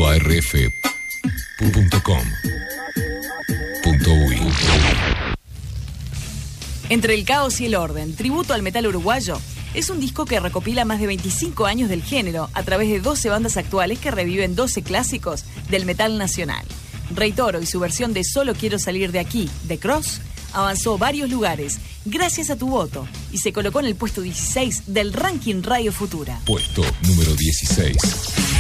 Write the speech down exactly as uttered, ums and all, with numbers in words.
punto a r f punto com punto u y. Entre el caos y el orden, tributo al metal uruguayo, es un disco que recopila más de veinticinco años del género a través de doce bandas actuales que reviven doce clásicos del metal nacional. Rey Toro y su versión de Solo quiero salir de aquí, de Cross, avanzó varios lugares gracias a tu voto y se colocó en el puesto dieciséis del ranking Radio Futura. Puesto número dieciséis.